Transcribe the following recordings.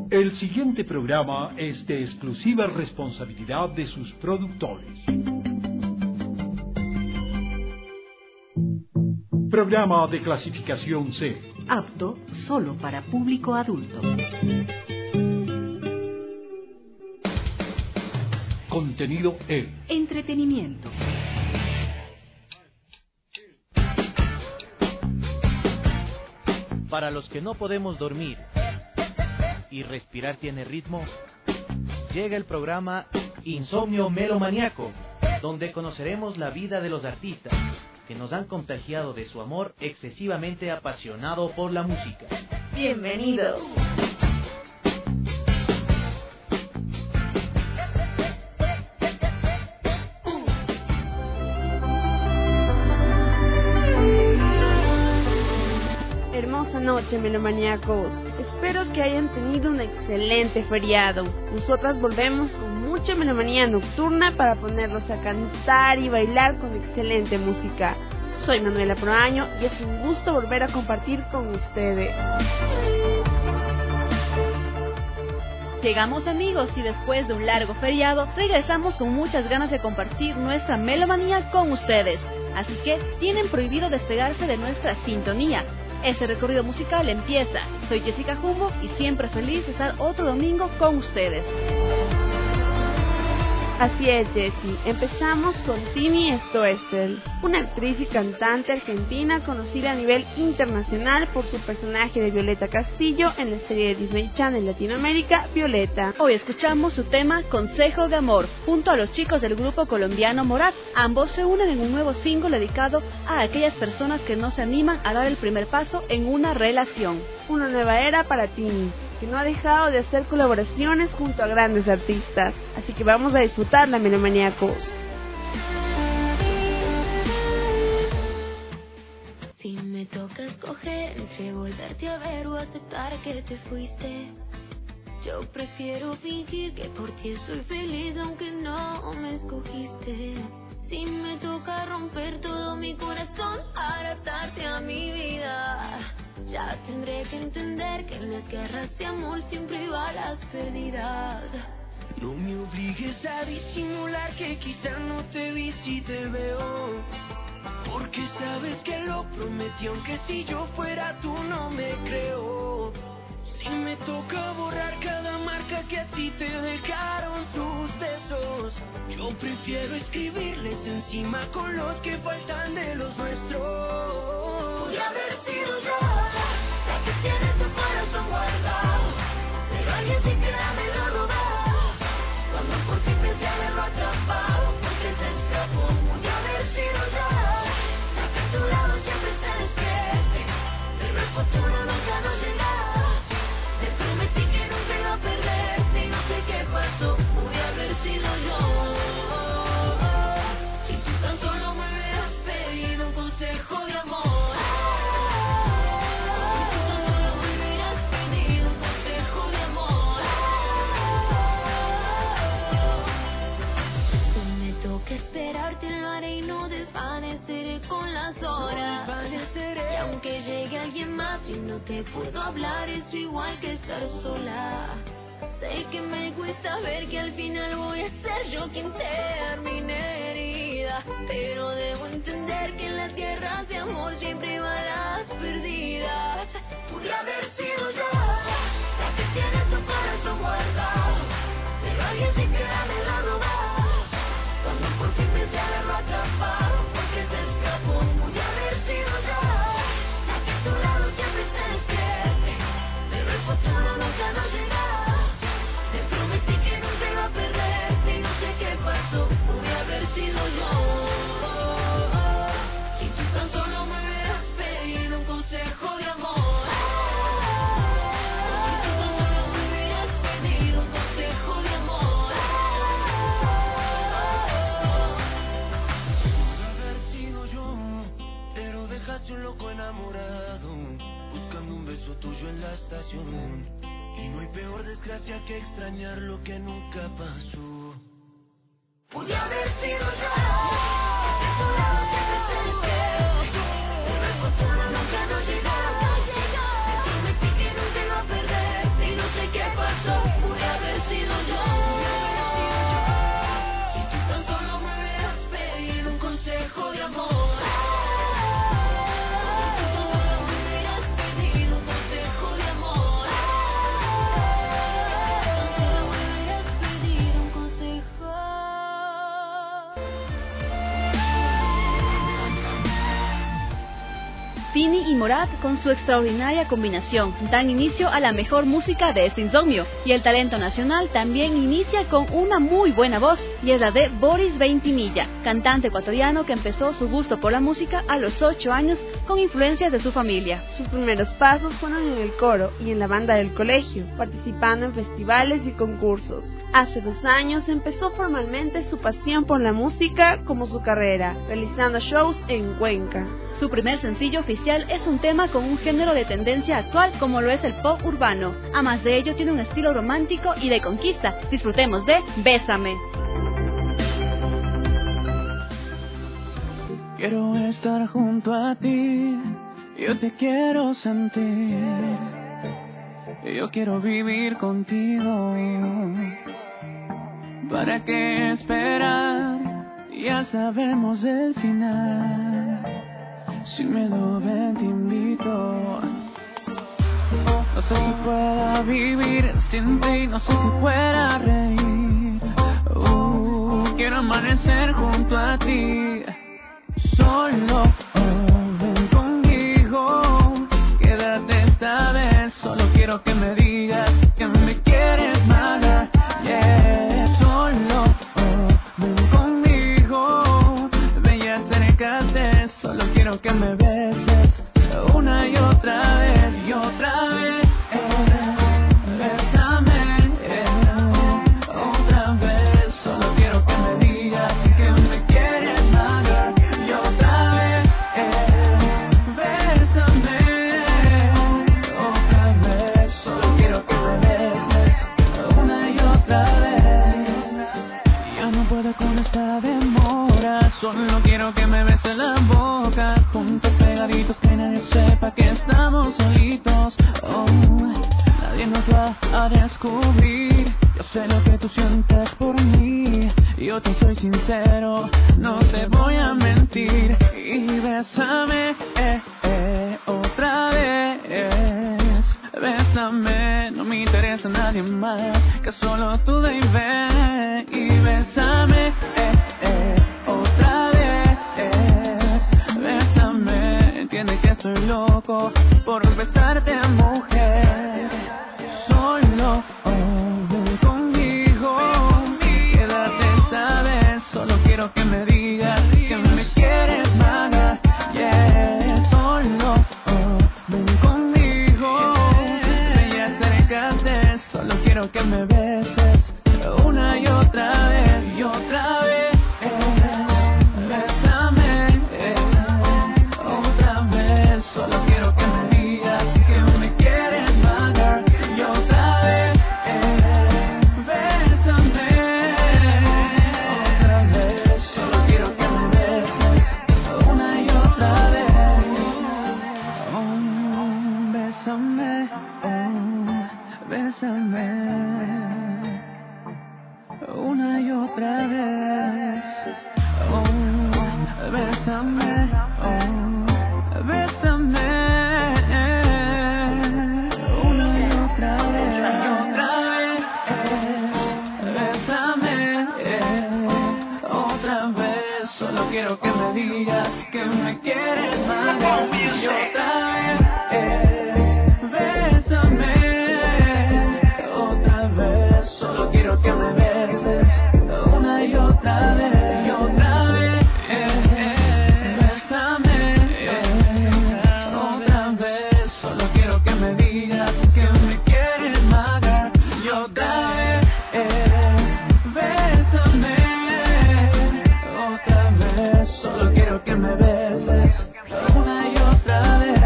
El siguiente programa es de exclusiva responsabilidad de sus productores. Programa de clasificación C. Apto solo para público adulto. Contenido E. Entretenimiento. Para los que no podemos dormir y respirar tiene ritmo, llega el programa Insomnio Melomaniaco, donde conoceremos la vida de los artistas que nos han contagiado de su amor excesivamente apasionado por la música. Bienvenidos. Hermosa noche, melomaniacos. Espero que hayan tenido un excelente feriado. Nosotras volvemos con mucha melomanía nocturna para ponerlos a cantar y bailar con excelente música. Soy Manuela Proaño y es un gusto volver a compartir con ustedes. Llegamos, amigos, y después de un largo feriado regresamos con muchas ganas de compartir nuestra melomanía con ustedes. Así que tienen prohibido despegarse de nuestra sintonía. Este recorrido musical empieza. Soy Jessica Jumbo y siempre feliz de estar otro domingo con ustedes. Así es, Jessie. Empezamos con Tini Stoessel, una actriz y cantante argentina conocida a nivel internacional por su personaje de Violeta Castillo en la serie de Disney Channel Latinoamérica, Violeta. Hoy escuchamos su tema Consejo de Amor, junto a los chicos del grupo colombiano Morat. Ambos se unen en un nuevo single dedicado a aquellas personas que no se animan a dar el primer paso en una relación. Una nueva era para Tini, que no ha dejado de hacer colaboraciones junto a grandes artistas. Así que vamos a disfrutarla, melomaniacos. Si me toca escoger entre volverte a ver o aceptar que te fuiste, yo prefiero fingir que por ti estoy feliz aunque no me escogiste. Si me toca romper todo mi corazón para atarte a mi vida, ya tendré que entender que en las guerras de amor siempre va las pérdidas. No me obligues a disimular que quizá no te vi si te veo, porque sabes que lo prometí aunque si yo fuera tú no me creo. Si me toca borrar cada marca que a ti te dejaron tus besos, yo prefiero escribirles encima con los que faltan de los nuestros. Podría haber sido yo la que tiene tu corazón guardado, pero alguien sin querer me lo robó. Cuando por fin pensé haberlo atrapado, porque se escapó. Podría haber sido yo la que a tu lado siempre se despierte, pero el futuro nunca nos llega. Te prometí que no te iba a perder, y no sé qué pasó. Podría haber sido yo. Si tú tan solo me hubieras pedido un consejo de amor. Con las horas, y aunque llegue alguien más y no te puedo hablar, es igual que estar sola. Sé que me cuesta ver que al final voy a ser yo quien termine herida, pero debo entender que en las guerras de amor siempre van las perdidas. Podría haber sido yo la que tiene tu corazón guardado, pero alguien sin querer me lo robó. Cuando por fin pensé haberlo atrapado, porque se escapó. Podría haber sido yo la que a tu lado siempre se despierte, pero el futuro nunca nos llega. Te prometí que no te iba a perder, y no sé qué pasó. Podría haber sido yo. Si tú tan solo me hubieras pedido un consejo de amor. Si tú tan solo me hubieras pedido un consejo de amor. Un loco enamorado, buscando un beso tuyo en la estación. Y no hay peor desgracia que extrañar lo que nunca pasó. Podría haber sido yo, que a tu lado siempre se despierte, pero el futuro nunca nos llegó. Te prometí que no te iba a perder, y no sé qué pasó. Morat, con su extraordinaria combinación, dan inicio a la mejor música de este insomnio, y el talento nacional también inicia con una muy buena voz, y es la de Boris Ventimilla, cantante ecuatoriano que empezó su gusto por la música a los 8 años con influencias de su familia. Sus primeros pasos fueron en el coro y en la banda del colegio, participando en festivales y concursos. Hace 2 años empezó formalmente su pasión por la música como su carrera, realizando shows en Cuenca. Su primer sencillo oficial es un tema con un género de tendencia actual como lo es el pop urbano. A más de ello tiene un estilo romántico y de conquista. Disfrutemos de Bésame. Quiero estar junto a ti, yo te quiero sentir, yo quiero vivir contigo. ¿Para qué esperar? Ya sabemos el final. Sin miedo ven te invito. No sé si pueda vivir sin ti, no sé si pueda reír. Quiero amanecer junto a ti. Solo ven conmigo, quédate esta vez. Solo quiero que me digas que me quieres más. Yeah. Solo ven conmigo, ven y acércate. Solo quiero que me beses una y otra vez y otra vez. Bésame otra vez. Solo quiero que me digas que me quieres más. Y otra vez. Bésame otra vez. Solo quiero que me beses una y otra vez. Yo no puedo con esta demora. Solo quiero que me beses la boca. Juntos pegaditos, que nadie sepa que estamos solitos. Nadie nos va a descubrir. Yo sé lo que tú sientes por mí. Yo te soy sincero, no te voy a mentir. Y bésame otra vez. Bésame, no me interesa nadie más que solo tú, baby. Y bésame otra vez. Bésame, entiende que estoy loco por besarte, mujer. Solo ven conmigo, quédate esta vez. Solo quiero que me digas que me quieres más. Yeah. Solo ven conmigo, ven y acércate. Solo quiero que me beses una y otra vez y otra vez. Bésame otra vez. Solo quiero que me digas que me quieres más. Y otra vez. Bésame otra vez. Solo quiero que me beses una y otra vez. Bésame, bésame una y otra vez. Bésame, bésame una y otra vez. Y otra vez. Bésame otra vez. Solo quiero que me digas que me quieres más. Y otra vez. Bésame otra vez. Solo quiero que me beses una y otra vez. Y otra vez. Bésame otra vez. Solo quiero que me digas que me quieres más. Y otra vez. Bésame otra vez. Solo quiero que me beses una y otra vez.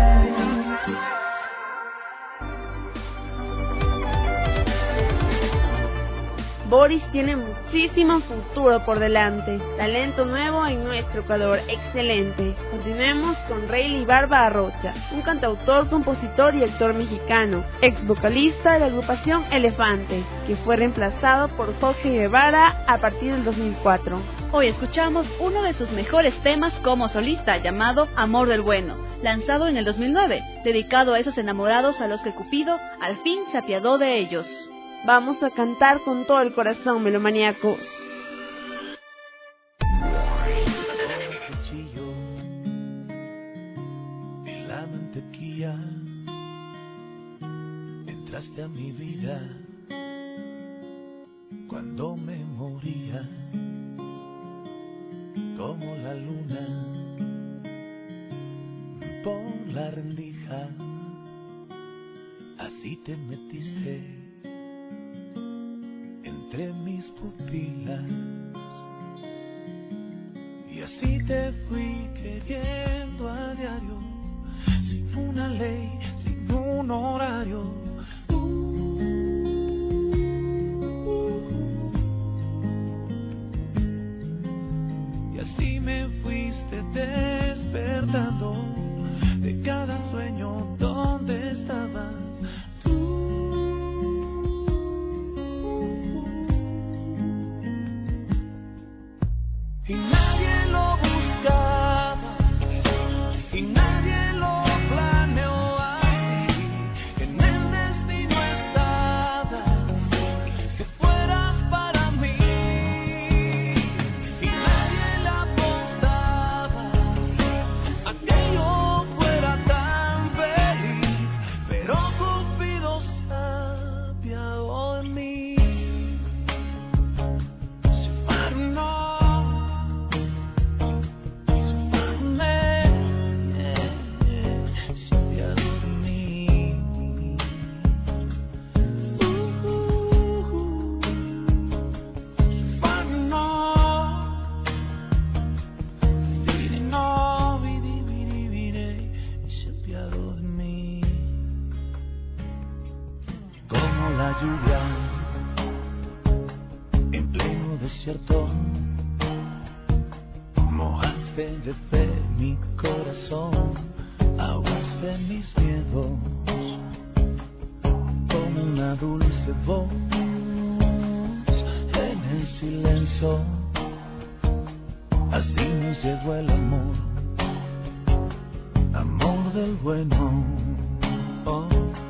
Boris tiene muchísimo futuro por delante, talento nuevo en nuestro Ecuador, excelente. Continuemos con Rayleigh Barba Arrocha, un cantautor, compositor y actor mexicano, ex vocalista de la agrupación Elefante, que fue reemplazado por Jorge Guevara a partir del 2004. Hoy escuchamos uno de sus mejores temas como solista, llamado Amor del Bueno, lanzado en el 2009, dedicado a esos enamorados a los que Cupido al fin se apiadó de ellos. Vamos a cantar con todo el corazón, melomaníacos. El cuchillo y la mantequilla entraste a mi vida cuando me moría, como la luna por la rendija, así te metiste entre mis pupilas y así te fui queriendo a diario, sin una ley, sin un horario. Y así me fuiste despertando de cada sueño donde estabas tú. Y nadie lo buscaba, y nadie lo planeó así. En el destino estaba que fueras para mí. Y nadie le apostaba a que yo fuera tan feliz, pero Cupido se apiadó de mí. Como la lluvia en pleno desierto, mojaste de fe mi corazón, ahogaste mis miedos, como una dulce voz en el silencio. Así nos llegó el amor, amor del bueno. Oh.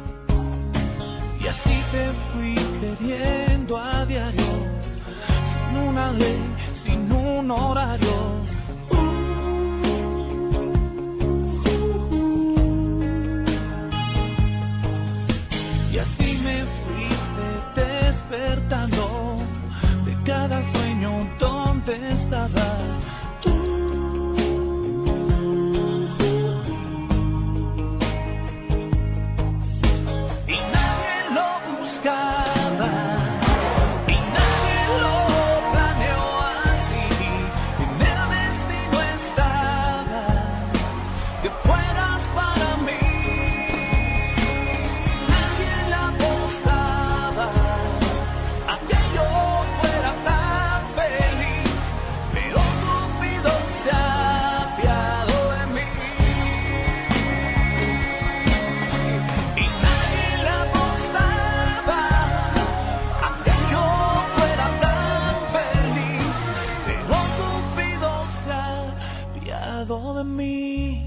Y así te fui queriendo a diario, sin una ley, sin un horario. Y así me fuiste despertando de cada sueño donde estabas tú. Y nadie lo buscaba, y nadie lo planeó así. En el destino estaba que fueras para mí. Nadie le apostaba a que yo fuera tan feliz, pero Cupido se apiadó de mí. Y nadie le apostaba a que yo fuera tan feliz, pero Cupido se apiadó de mí.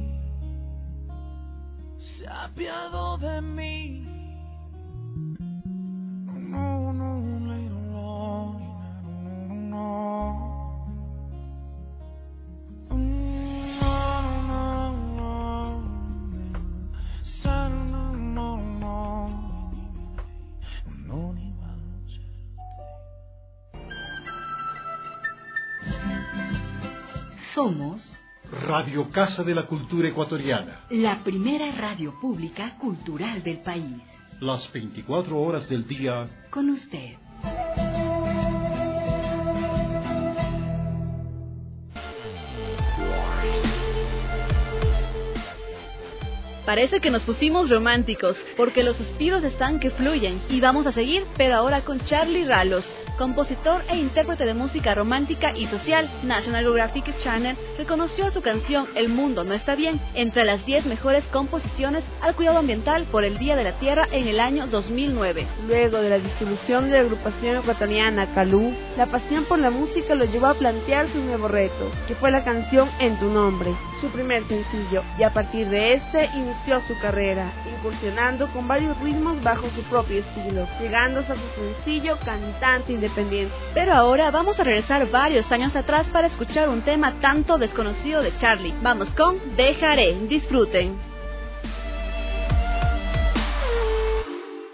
Se apiadó de mí. No, no, no, no, Somos Radio Casa de la Cultura Ecuatoriana. la primera radio pública cultural del país. Las 24 horas del día. Con usted. Parece que nos pusimos románticos, porque los suspiros están que fluyen, y vamos a seguir, pero ahora con Charly Ralos, compositor e intérprete de música romántica y social. National Geographic Channel reconoció su canción El Mundo No Está Bien entre las 10 mejores composiciones al cuidado ambiental por el Día de la Tierra en el año 2009. Luego de la disolución de la agrupación ecuatoriana Calú, la pasión por la música lo llevó a plantear su nuevo reto, que fue la canción En Tu Nombre, su primer sencillo, y a partir de este inició su carrera, incursionando con varios ritmos bajo su propio estilo, llegando hasta su sencillo Cantante Independiente. Pero ahora vamos a regresar varios años atrás para escuchar un tema tanto desconocido de Charly. Vamos con Dejaré. Disfruten.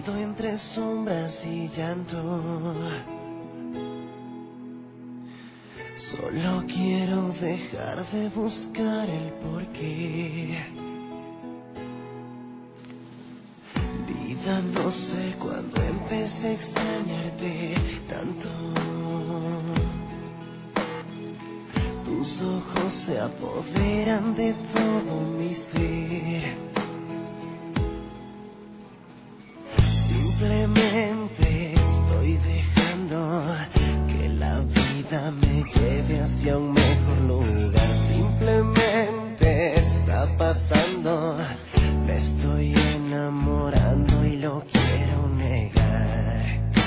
perdido entre sombras y llanto. Solo quiero dejar de buscar el porqué. Vida, no sé cuándo empecé a extrañarte tanto. Tus ojos se apoderan de todo mi ser. Simplemente estoy dejando que la vida me lleve hacia un mejor lugar. Simplemente está pasando. Me estoy enamorando y lo quiero negar.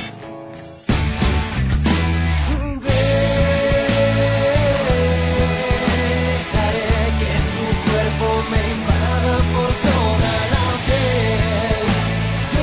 Dejaré que tu cuerpo me invada por toda la piel. Yo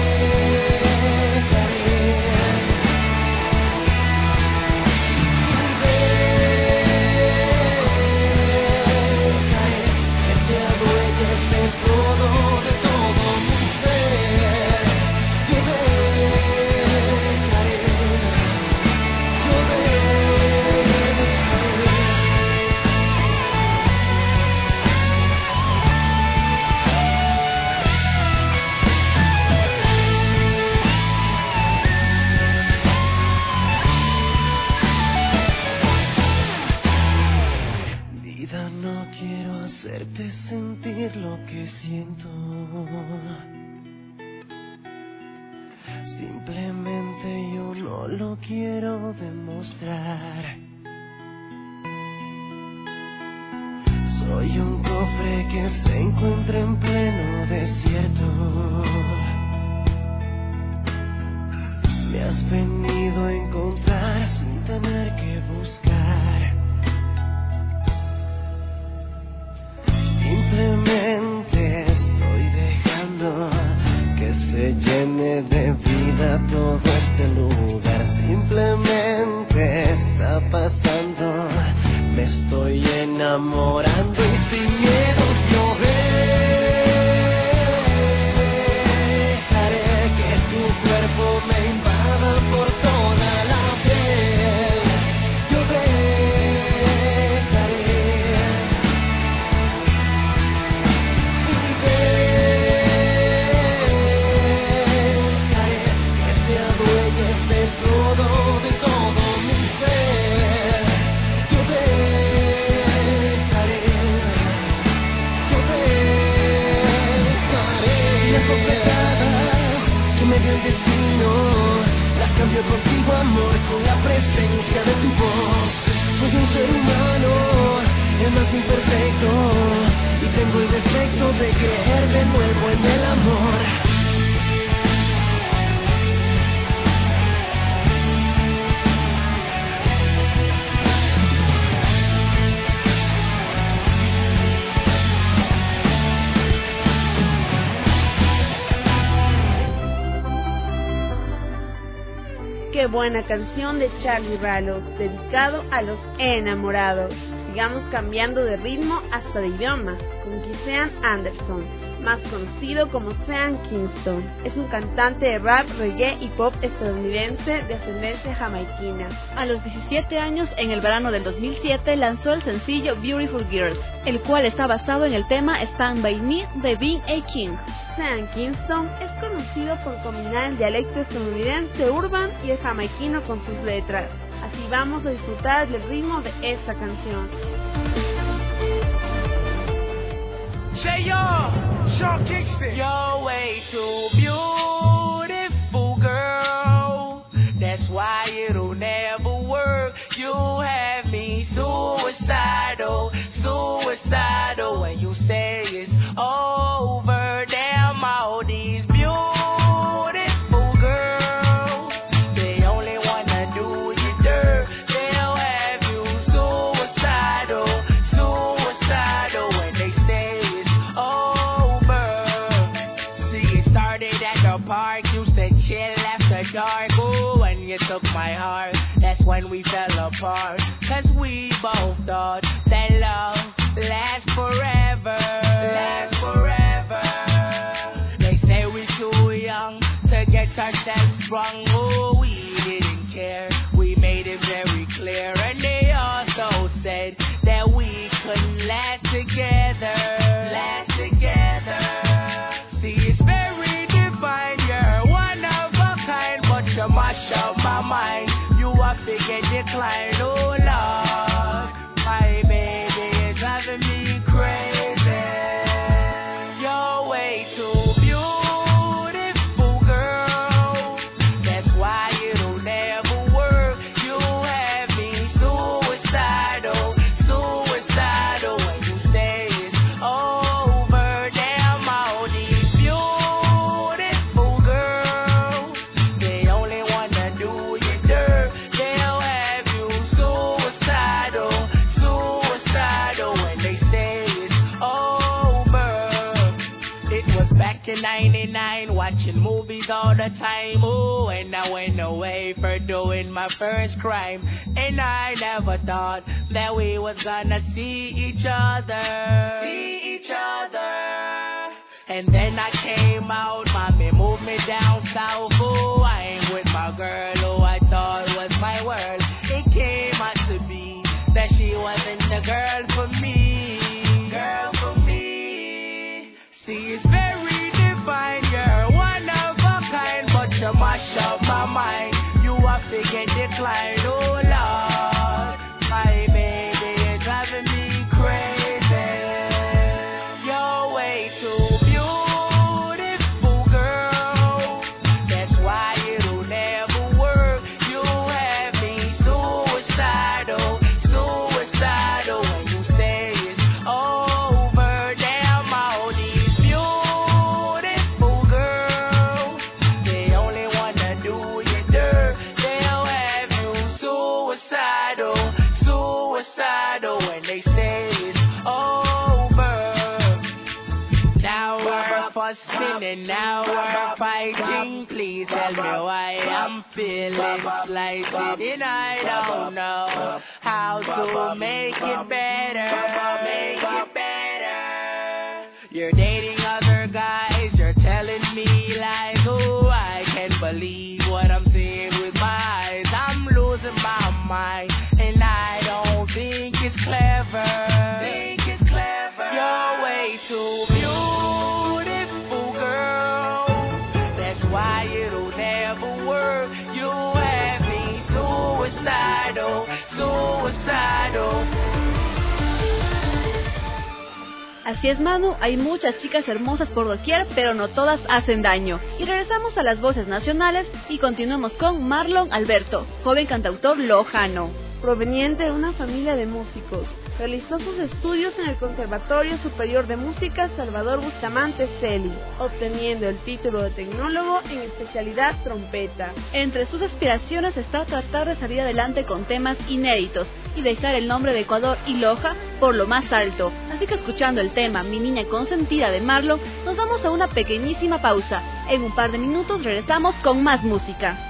Vida, no quiero hacerte sentir lo que siento. Simplemente yo no lo quiero demostrar. Soy un cofre que se encuentra en pleno desierto. Me has venido a encontrar sin tener que buscar. Simplemente estoy dejando que se llene de vida todo este lugar. Simplemente está pasando. Me estoy enamorando y sin miedo yo dejaré que tu cuerpo me invada por toda la piel. Yo cambio contigo, amor, con la presencia de tu voz. Soy un ser humano, el más imperfecto, y tengo el defecto de creer de nuevo en el amor. Qué buena canción de Charlie Ralos, dedicado a los enamorados. Sigamos cambiando de ritmo hasta de idioma, con Sean Anderson, más conocido como Sean Kingston. Es un cantante de rap, reggae y pop estadounidense de ascendencia jamaiquina. A los 17 años, en el verano del 2007, lanzó el sencillo Beautiful Girls, el cual está basado en el tema Stand By Me de Being a King. Sean Kingston es conocido por combinar el dialecto estadounidense urban y el jamaiquino con sus letras. Así vamos a disfrutar del ritmo de esta canción. Say yo, Sean Kingston. You're way too beautiful, girl. That's why it'll never work. You have me suicidal, suicidal. When you say it's over, damn all these beautiful girls, they only wanna do you dirt. They'll have you suicidal, suicidal. When they say it's over. See, it started at the park, used to chill after dark. Ooh, when you took my heart, that's when we fell apart. Cause we both thought that love lasts forever. Lasts forever. They say we too young to get ourselves strong. Oh, we didn't care. We made it very clear. And they also said that we couldn't last together. Last together. See, it's very divine. You're one of a kind, but you mash up my mind. You have to get declined. Oh, Lord, my baby is driving me crazy. You're way too beautiful, girl. That's why it'll never work. You have me suicidal, suicidal. When you say it's over, damn all these beautiful girls, they only wanna do you dirt. They'll have you suicidal, suicidal. When they say it's over. It was back in 99, watching movies all the time. Oh, and I went away for doing my first crime. And I never thought that we was gonna see each other. See each other. And then I came out, mommy moved me down south. Oh, I ain't with my girl who I thought was my world. It came out to be that she wasn't the girl for me. Girl for me. See, it's very divine. You're one of a kind, but you mash up my mind. You have to get declined. Oh, Lord, my baby is driving me crazy. You're way too beautiful, girl. That's why it'll never work. You have me suicidal, suicidal. When you say it's over, damn all these beautiful girls, they only wanna do you dirt. They'll have you suicidal, suicidal. When they say it's over. Now we're fussing and now we're fighting. Please tell me why I'm feeling slighted, and I don't know how to make it better. Make it better. You're dating other guys, you're telling me lies. Oh, I can't believe what I'm seeing with my eyes. I'm losing my mind, and I don't think it's clever. Think it's clever. You're way too beautiful, girl. That's why it'll never work. You have me suicidal, suicidal. Así es, Manu, hay muchas chicas hermosas por doquier, pero no todas hacen daño. Y regresamos a las voces nacionales y continuamos con Marlon Alberto, joven cantautor lojano. Proveniente de una familia de músicos, realizó sus estudios en el Conservatorio Superior de Música Salvador Bustamante Celi, obteniendo el título de tecnólogo en especialidad trompeta. Entre sus aspiraciones está tratar de salir adelante con temas inéditos y dejar el nombre de Ecuador y Loja por lo más alto. Así que escuchando el tema Mi Niña Consentida de Marlon, nos vamos a una pequeñísima pausa. En un par de minutos regresamos con más música.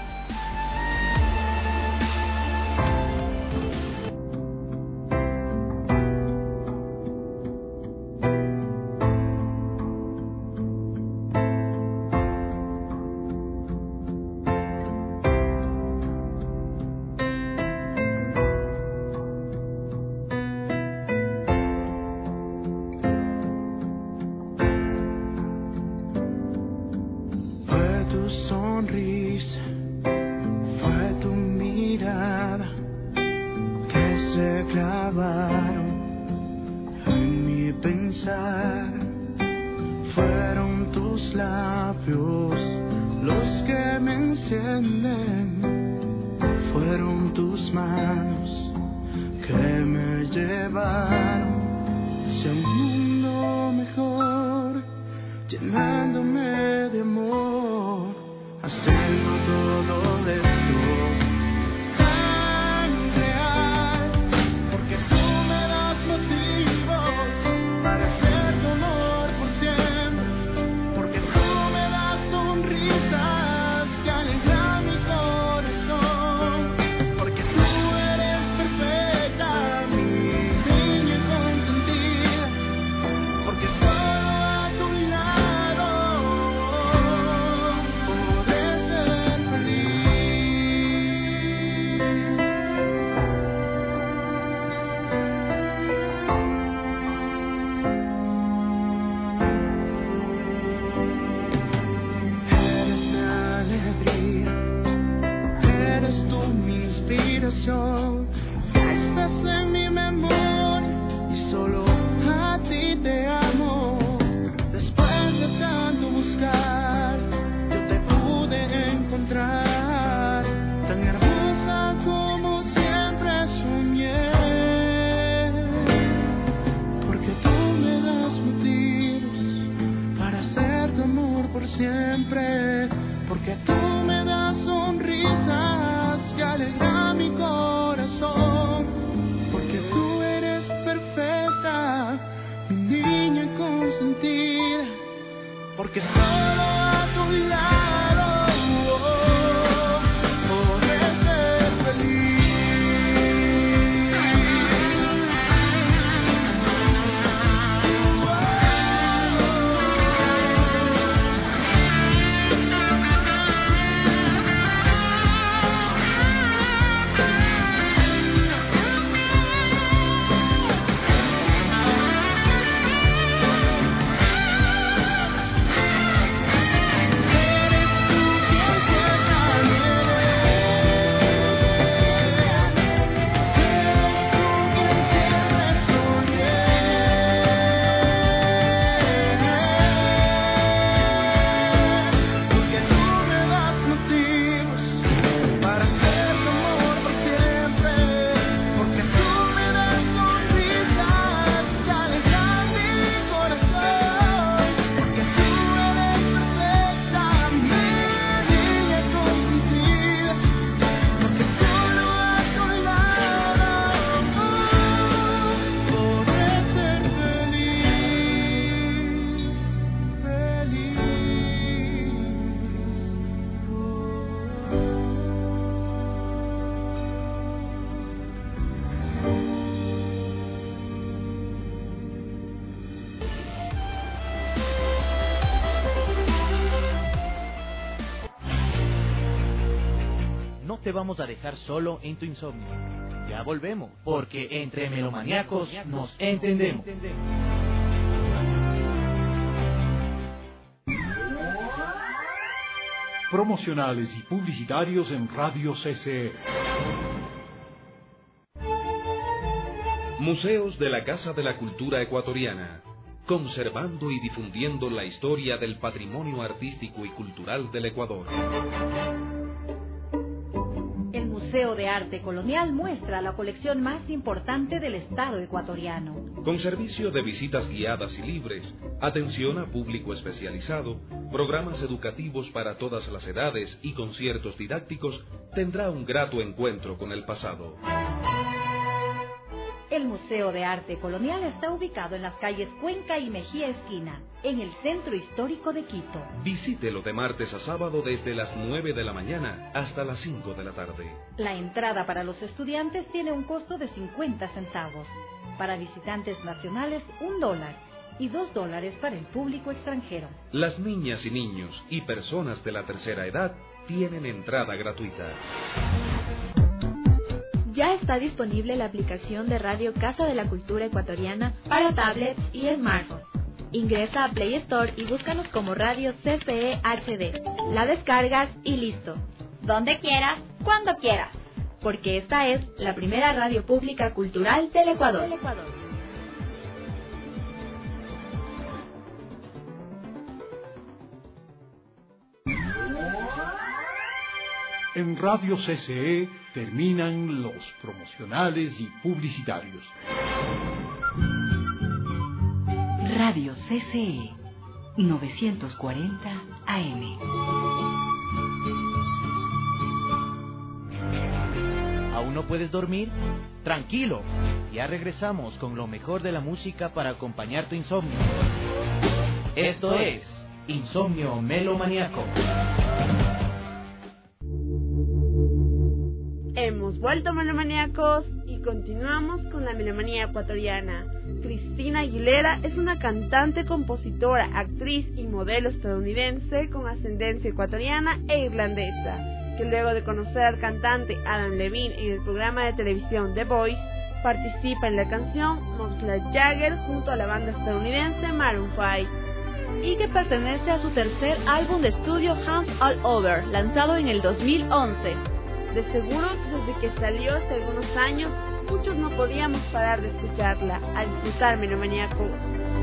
Porque solo a tu lado corazón. Estás en mi memoria y solo a ti te amo. Después de tanto buscar, yo te pude encontrar, tan hermosa como siempre soñé. Porque tú me das motivos para hacer tu amor por siempre. Porque tú me das sonrisas que alegran mi corazón. Porque tú eres perfecta, mi niña consentida. Porque solo a tu lado podré ser feliz. Te vamos a dejar solo en tu insomnio. Ya volvemos, porque entre melomaníacos nos entendemos. Promocionales y publicitarios en Radio CCE. Museos de la Casa de la Cultura Ecuatoriana, conservando y difundiendo la historia del patrimonio artístico y cultural del Ecuador. El Museo de Arte Colonial muestra la colección más importante del Estado ecuatoriano. Con servicio de visitas guiadas y libres, atención a público especializado, programas educativos para todas las edades y conciertos didácticos, tendrá un grato encuentro con el pasado. El Museo de Arte Colonial está ubicado en las calles Cuenca y Mejía Esquina, en el centro histórico de Quito. Visítelo de martes a sábado desde las 9 de la mañana hasta las 5 de la tarde. La entrada para los estudiantes tiene un costo de 50 centavos. Para visitantes nacionales, $1 y $2 para el público extranjero. Las niñas y niños y personas de la tercera edad tienen entrada gratuita. Ya está disponible la aplicación de Radio Casa de la Cultura Ecuatoriana para tablets y smartphones. Ingresa a Play Store y búscanos como Radio CCE HD. La descargas y listo. Donde quieras, cuando quieras. Porque esta es la primera radio pública cultural del Ecuador. En Radio CCE terminan los promocionales y publicitarios. Radio CCE 940 AM. ¿Aún no puedes dormir? Tranquilo, ya regresamos con lo mejor de la música para acompañar tu insomnio. Esto es Insomnio Melomaníaco. Hemos vuelto, melomaníacos, y continuamos con la melomanía ecuatoriana. Cristina Aguilera es una cantante, compositora, actriz y modelo estadounidense con ascendencia ecuatoriana e irlandesa, que luego de conocer al cantante Adam Levine en el programa de televisión The Voice, participa en la canción Muslach Jagger junto a la banda estadounidense Maroon 5. Y que pertenece a su tercer álbum de estudio Hands All Over, lanzado en el 2011. De seguro, desde que salió hace algunos años, muchos no podíamos parar de escucharla. A disfrutar, melomaniacos.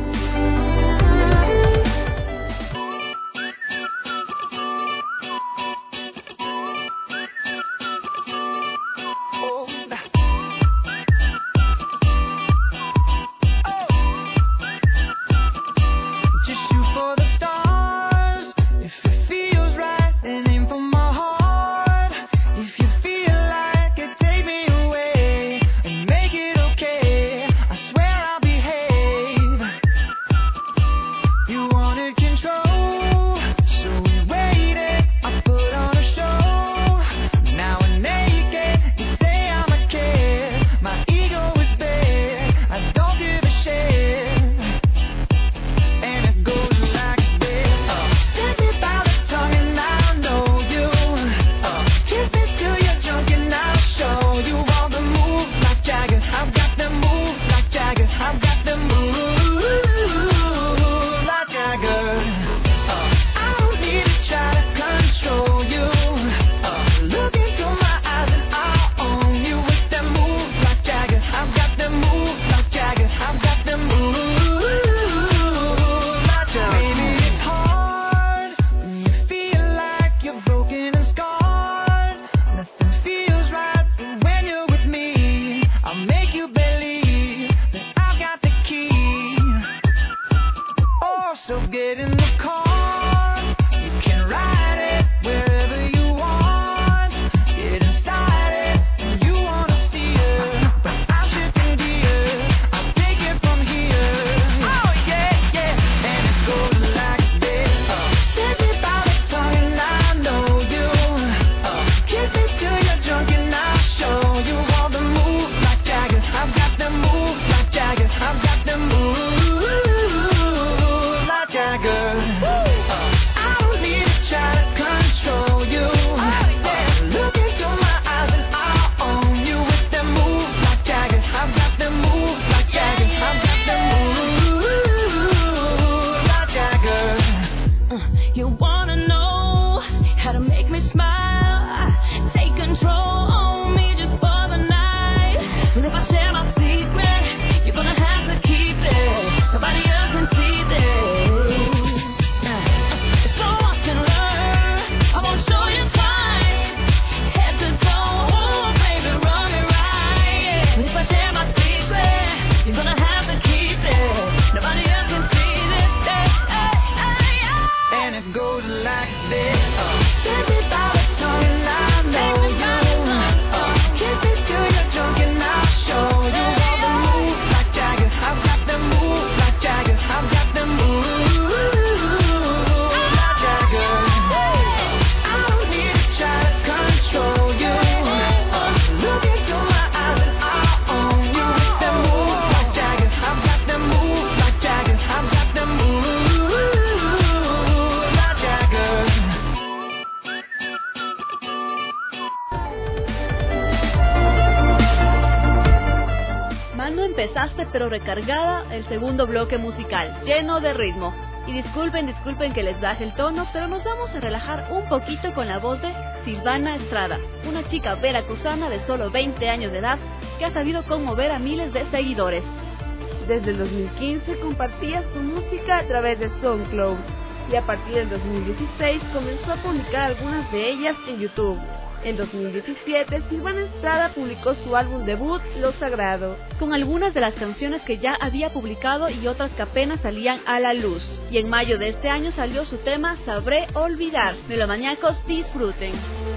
Empezaste pero recargada el segundo bloque musical, lleno de ritmo. Y disculpen que les baje el tono, pero nos vamos a relajar un poquito con la voz de Silvana Estrada, una chica veracruzana de solo 20 años de edad que ha sabido conmover a miles de seguidores. Desde el 2015 compartía su música a través de SoundCloud y a partir del 2016 comenzó a publicar algunas de ellas en YouTube. En 2017, Silvana Estrada publicó su álbum debut, Lo Sagrado, con algunas de las canciones que ya había publicado y otras que apenas salían a la luz. Y en mayo de este año salió su tema Sabré Olvidar. Melomaniacos, disfruten.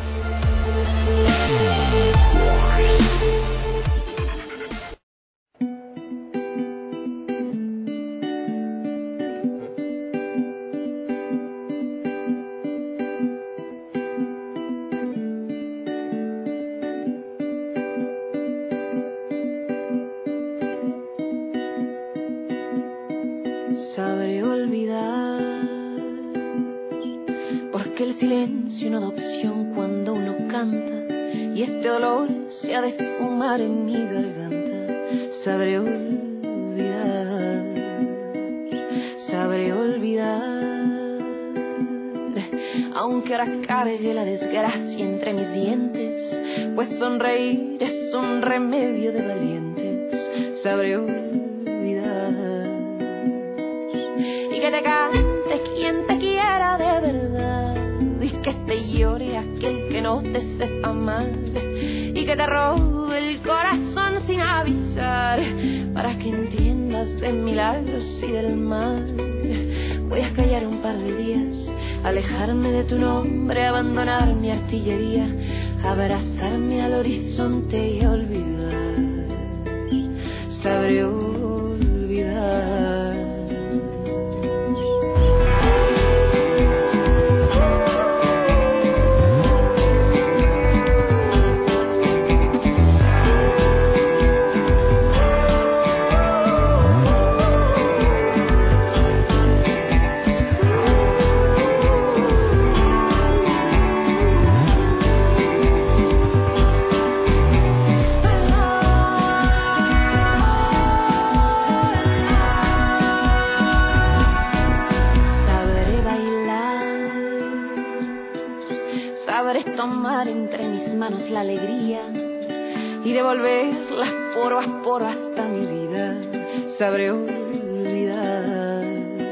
Sabré olvidar, porque el silencio no da opción cuando uno canta, y este dolor se ha de esfumar en mi garganta. Sabré olvidar, aunque aunque ahora cargue la desgracia entre mis dientes, pues sonreír es un remedio de valientes. Sabré olvidar y que te cante quien te quiera de verdad, y que te llore aquel que no te sepa amar, y que te robe el corazón sin avisar, para que entiendas de milagros y del mal. Voy a callar un par de días, alejarme de tu nombre, abandonar mi artillería, abrazarme al horizonte y olvidar. Sabré olvidar. Tomar entre mis manos la alegría y devolverla poro a poro hasta mi vida. Sabré olvidar,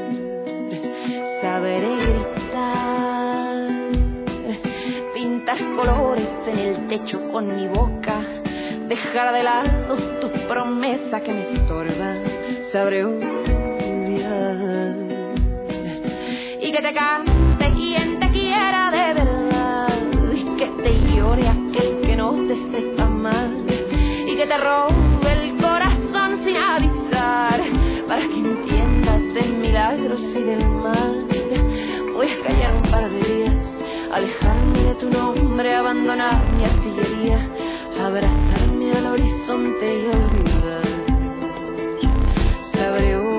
sabré gritar, pintar colores en el techo con mi boca, dejar de lado tu promesa que me estorba. Sabré olvidar y que te cante quien te quiera de verdad, que te llore aquel que no te sepa amar, y que te robe el corazón sin avisar, para que entiendas de milagros y del mal. Voy a callar un par de días, alejarme de tu nombre, abandonar mi artillería, abrazarme al horizonte y olvidar. Sabré olvidar.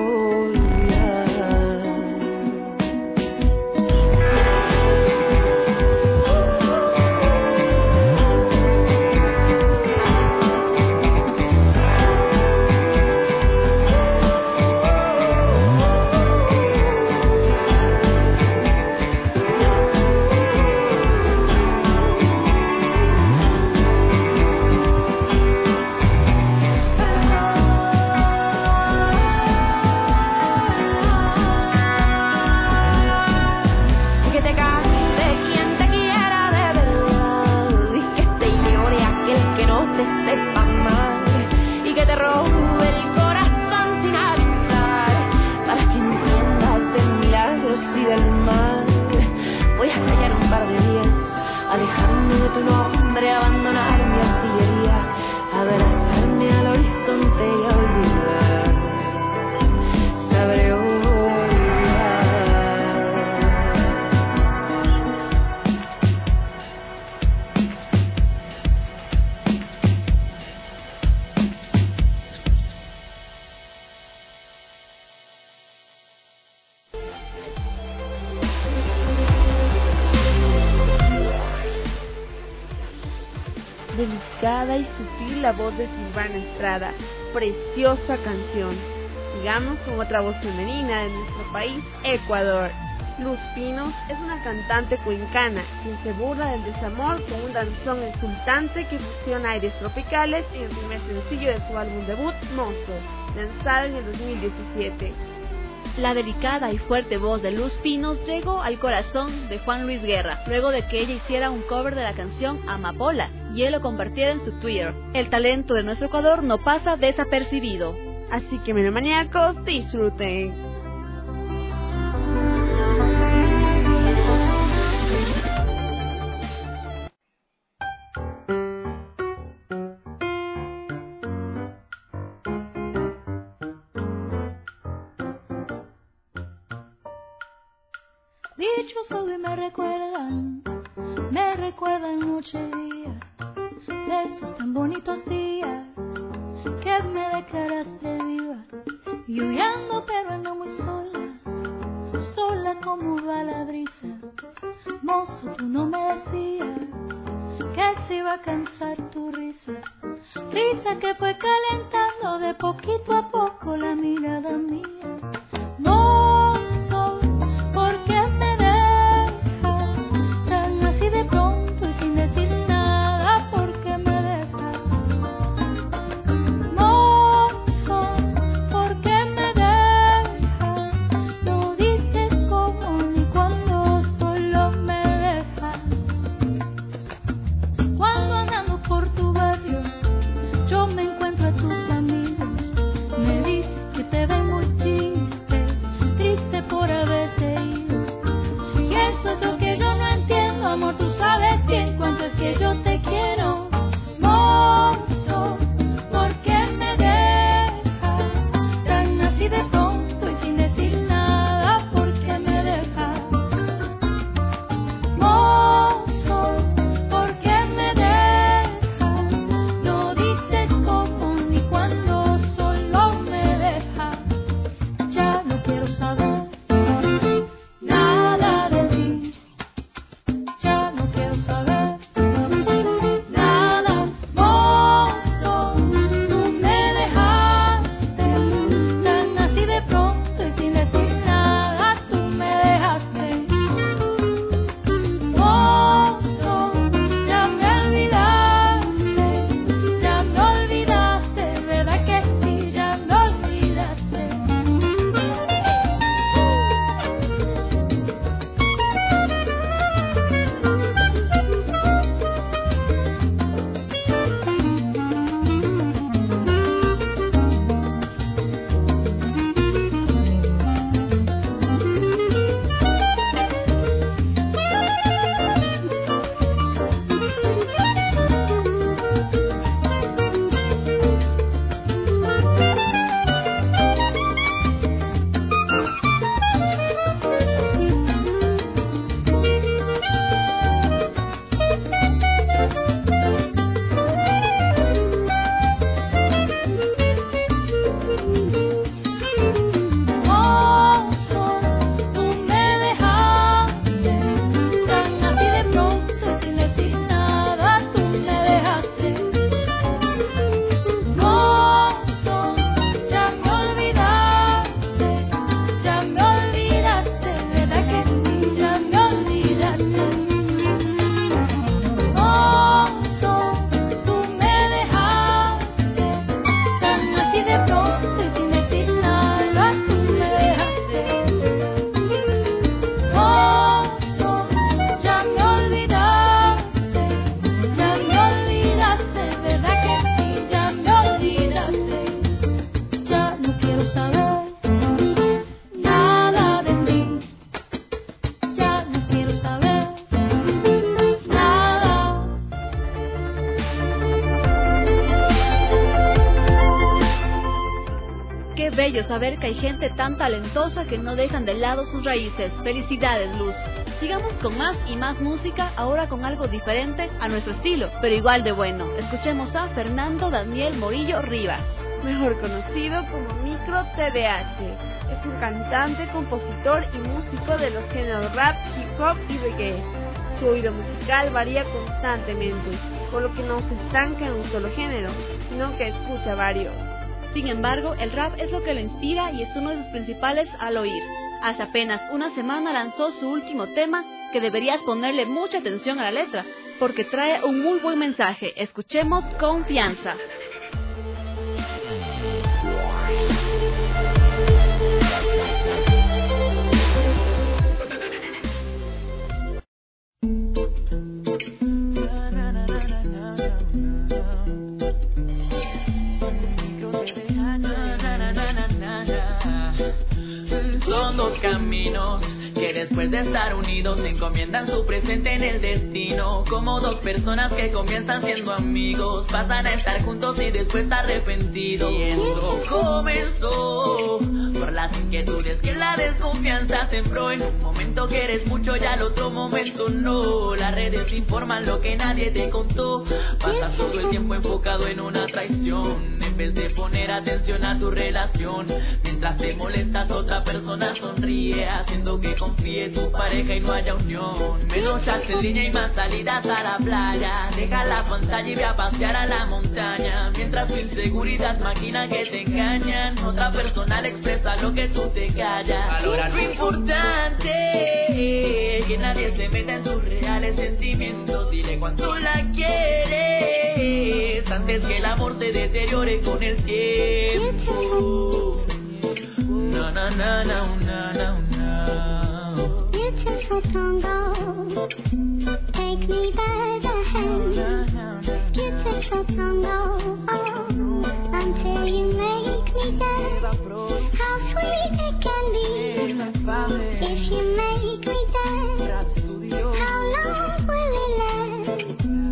Alejarme de tu nombre, abandonar mi artillería, abrazarme al horizonte y olvidar. Sabré Delicada y sutil la voz de Silvana Estrada, preciosa canción. Sigamos con otra voz femenina de nuestro país, Ecuador. Luz Pinos es una cantante cuencana quien se burla del desamor con un danzón exultante que fusiona aires tropicales en el primer sencillo de su álbum debut, Mozo, lanzado en el 2017. La delicada y fuerte voz de Luz Pinos llegó al corazón de Juan Luis Guerra, luego de que ella hiciera un cover de la canción Amapola y él lo compartiera en su Twitter. El talento de nuestro Ecuador no pasa desapercibido. Así que, melomaníacos, disfruten. Dichos hoy me recuerdan noche y día, de esos tan bonitos días que me declaraste viva, y hoy ando pero ando muy sola como va la brisa. Mozo, tú no me decías que se iba a cansar tu risa que fue calentando de poquito a poco la mirada mía. Mozo, ¿por qué me dejas que yo te quiero, mozo, ¿por qué me dejas tan así de pronto y sin decir nada? ¿Por qué me dejas, mozo? ¿Por qué me dejas? No dices cómo ni cuándo, solo me dejas. Ya no quiero saber nada de ti. Ya no quiero saber nada, mozo. Tú me dejaste tan así de pronto y sin decir nada. Tú me dejaste, mozo. Ya me olvidaste, ¿verdad que sí? Ya me olvidaste. Mozo, tú me dejaste tan así de pronto y sin decir nada. Tú me dejaste, mozo. Ya me olvidaste, ¿verdad que sí? Ya me olvidaste, mozo. Tú me dejaste tan así de pronto y sin decir nada. Tú me dejaste, mozo. Ya me olvidaste, ¿verdad que sí? Ya me olvidaste. Ya no quiero saber nada de ti. Ya no quiero saber nada. Qué bello saber que hay gente tan talentosa que no dejan de lado sus raíces. Felicidades, Luz. Sigamos con más y más música, ahora con algo diferente a nuestro estilo, pero igual de bueno. Escuchemos a Fernando Daniel Morillo Rivas, mejor conocido como Micro TDH. Es un cantante, compositor y músico de los géneros rap, hip hop y reggae. Su oído musical varía constantemente, por lo que no se estanca en un solo género, sino que escucha varios. Sin embargo, el rap es lo que lo inspira y es uno de sus principales al oír. Hace apenas una semana lanzó su último tema, que deberías ponerle mucha atención a la letra, porque trae un muy buen mensaje. Escuchemos Confianza. Son dos caminos que después de estar unidos se encomiendan su presente en el destino. Como dos personas que comienzan siendo amigos, pasan a estar juntos y después arrepentidos. Y esto comenzó por las inquietudes que la desconfianza sembró. En un momento que eres mucho y al otro momento no. Las redes informan lo que nadie te contó. Pasas todo el tiempo enfocado en una traición, en vez de poner atención a tu relación. Mientras te molestas, otra persona sonríe, haciendo que confíe tu pareja y no haya unión. Menos chats en línea y más salidas a la playa. Deja la pantalla y ve a pasear a la montaña. Mientras tu inseguridad maquina que te engañan, otra persona le expresa lo que tú te callas. Valora lo importante, que nadie se meta en tus reales sentimientos. Dile cuánto la quieres antes que el amor se deteriore con el tiempo. Na na na na na na na. You took my tango, take me by the hand. You took my tango, oh, until you make me dance. How sweet it can be if you make me dance. How long will it last?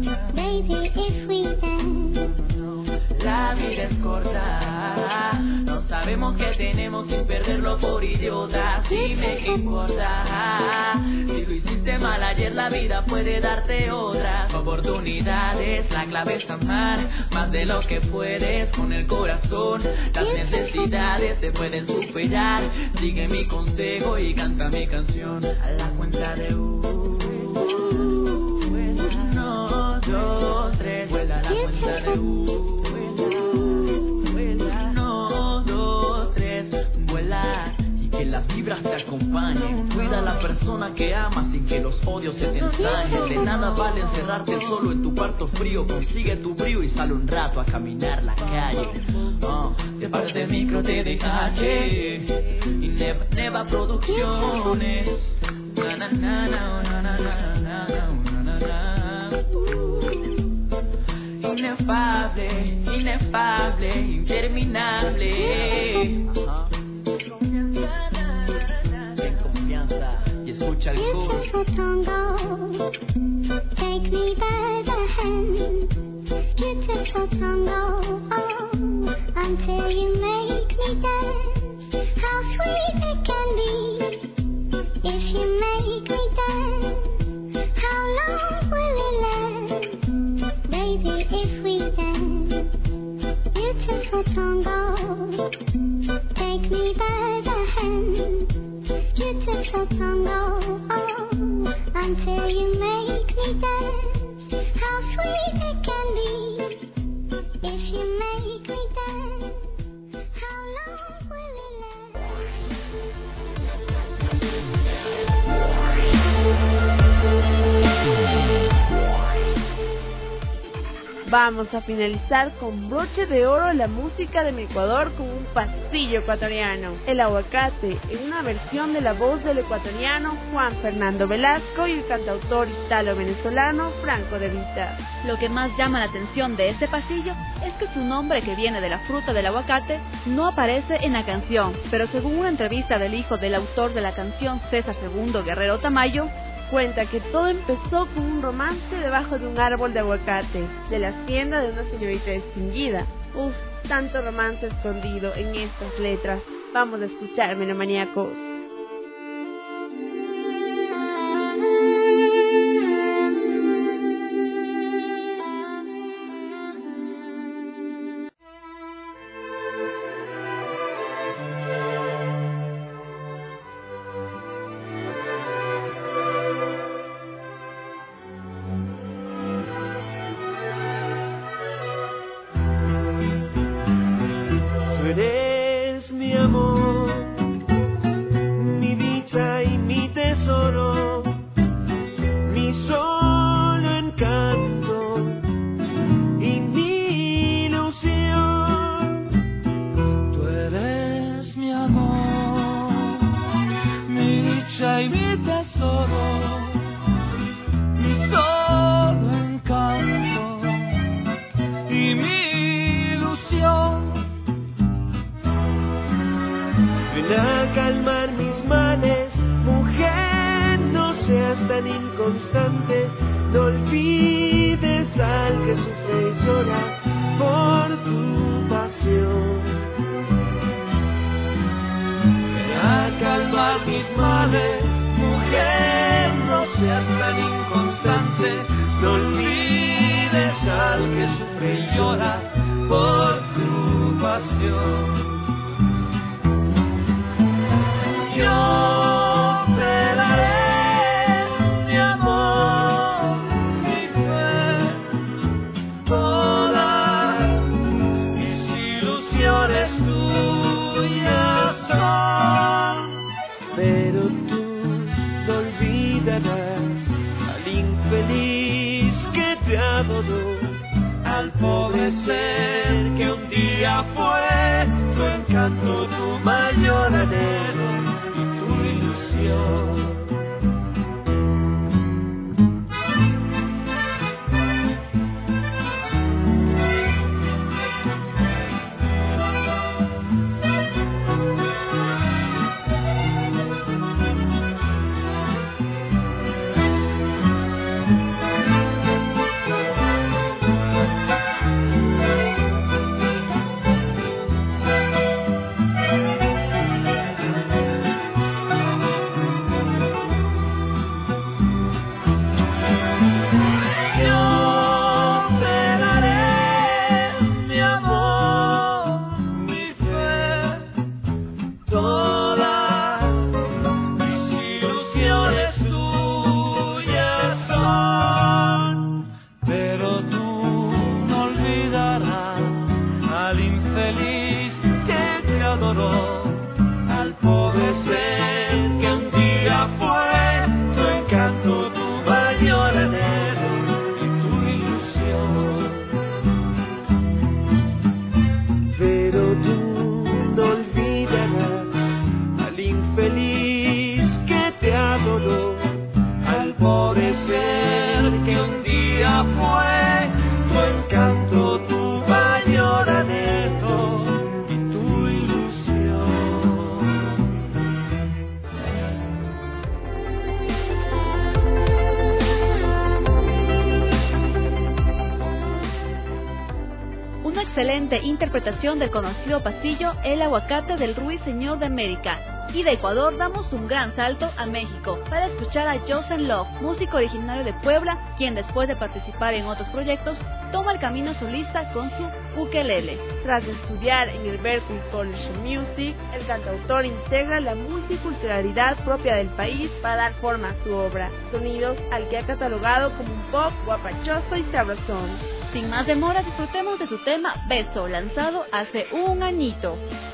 baby, if we dance. La vida es corta, no sabemos qué tenemos sin perderlo por idiotas. Dime qué importa, si lo hiciste mal ayer la vida puede darte otras oportunidades. La clave es amar más de lo que puedes con el corazón. Las necesidades se pueden superar. Sigue mi consejo y canta mi canción a la cuenta de 1, 2, 3, vuela a la cuenta de 1. Que las vibras te acompañen. Cuida a la persona que amas sin que los odios se te ensañen. De nada vale encerrarte solo en tu cuarto frío. Consigue tu brío y sale un rato a caminar la calle. De parte de Micro TDH y Neva Producciones. Na, na, na, na, na, na, na, na, na. Inefable, inefable, interminable. Escucha el coro. Take me by the hand. Beautiful tango, oh, until you make me dance. How sweet it can be if you make me dance. How long will it last, baby, if we dance? Beautiful tango, take me by the hand. Beautiful tango, oh, until you make me dance. How sweet it can be if you make me dance. How long will it Vamos a finalizar con broche de oro la música de mi Ecuador con un pasillo ecuatoriano. El aguacate, en una versión de la voz del ecuatoriano Juan Fernando Velasco y el cantautor italo-venezolano Franco De Vita. Lo que más llama la atención de este pasillo es que su nombre, que viene de la fruta del aguacate, no aparece en la canción, pero según una entrevista del hijo del autor de la canción, César II Guerrero Tamayo, cuenta que todo empezó con un romance debajo de un árbol de aguacate, de la hacienda de una señorita distinguida. Uf, tanto romance escondido en estas letras. Vamos a escuchar, melomaníacos. Al pobre ser que un día fue tu encanto, tu mayor anhelo y tu ilusión. excelente interpretación del conocido pasillo El Aguacate del Ruiseñor de América. Y de Ecuador damos un gran salto a México para escuchar a Joseph Love, músico originario de Puebla, quien después de participar en otros proyectos, toma el camino solista con su ukelele. Tras estudiar en el Berklee College of Music, el cantautor integra la multiculturalidad propia del país para dar forma a su obra, sonidos al que ha catalogado como un pop guapachoso y sabrosón. Sin más demora, disfrutemos de su tema Beso, lanzado hace un añito.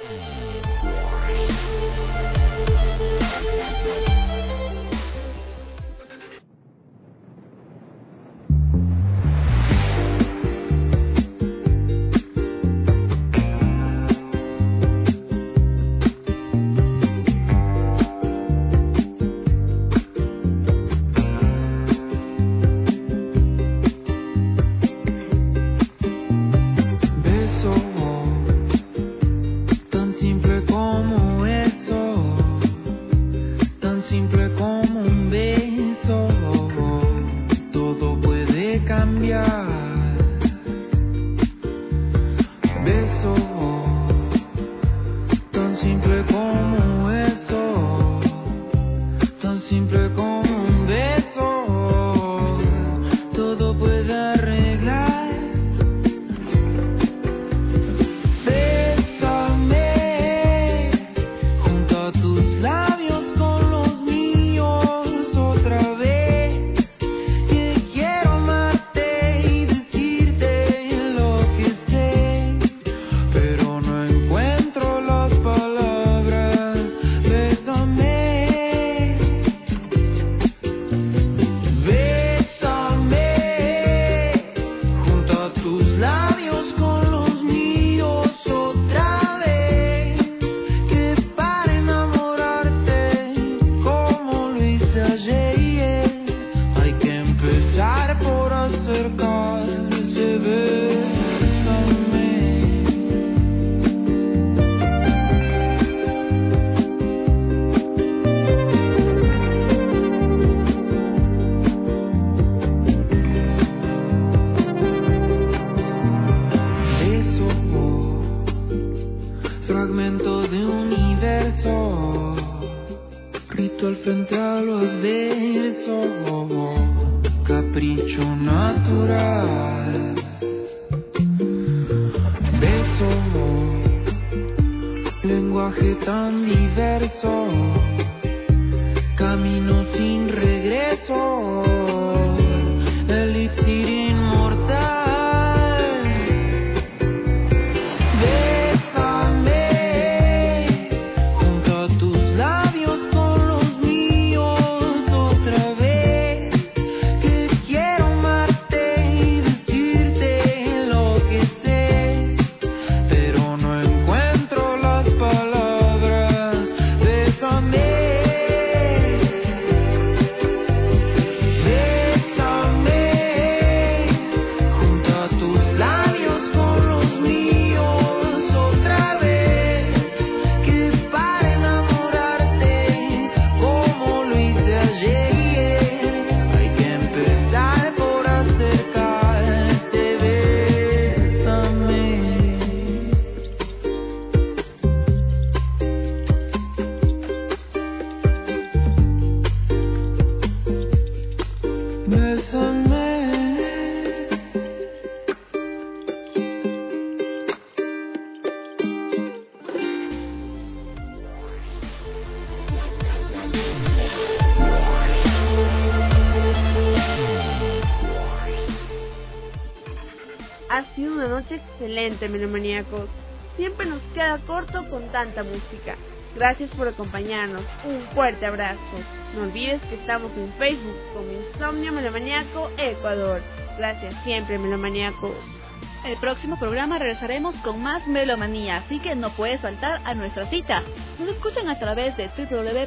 Excelente, melomaníacos. Siempre nos queda corto con tanta música. Gracias por acompañarnos. Un fuerte abrazo. No olvides que estamos en Facebook como Insomnio Melomaníaco Ecuador. Gracias siempre, melomaníacos. El próximo programa regresaremos con más melomanía, así que no puedes faltar a nuestra cita. Nos escuchan a través de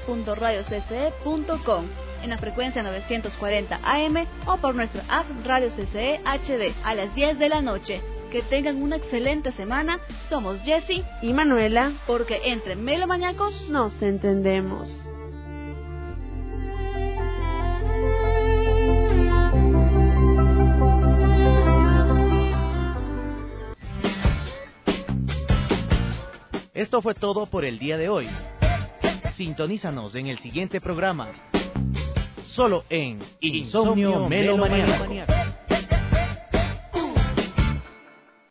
www.radiocce.com en la frecuencia 940 AM o por nuestra app Radio CCE HD a las 10 de la noche. Que tengan una excelente semana. Somos Jessie y Manuela, porque entre melomaníacos nos entendemos. Esto fue todo por el día de hoy. Sintonízanos en el siguiente programa, solo en Insomnio Melomaniaco.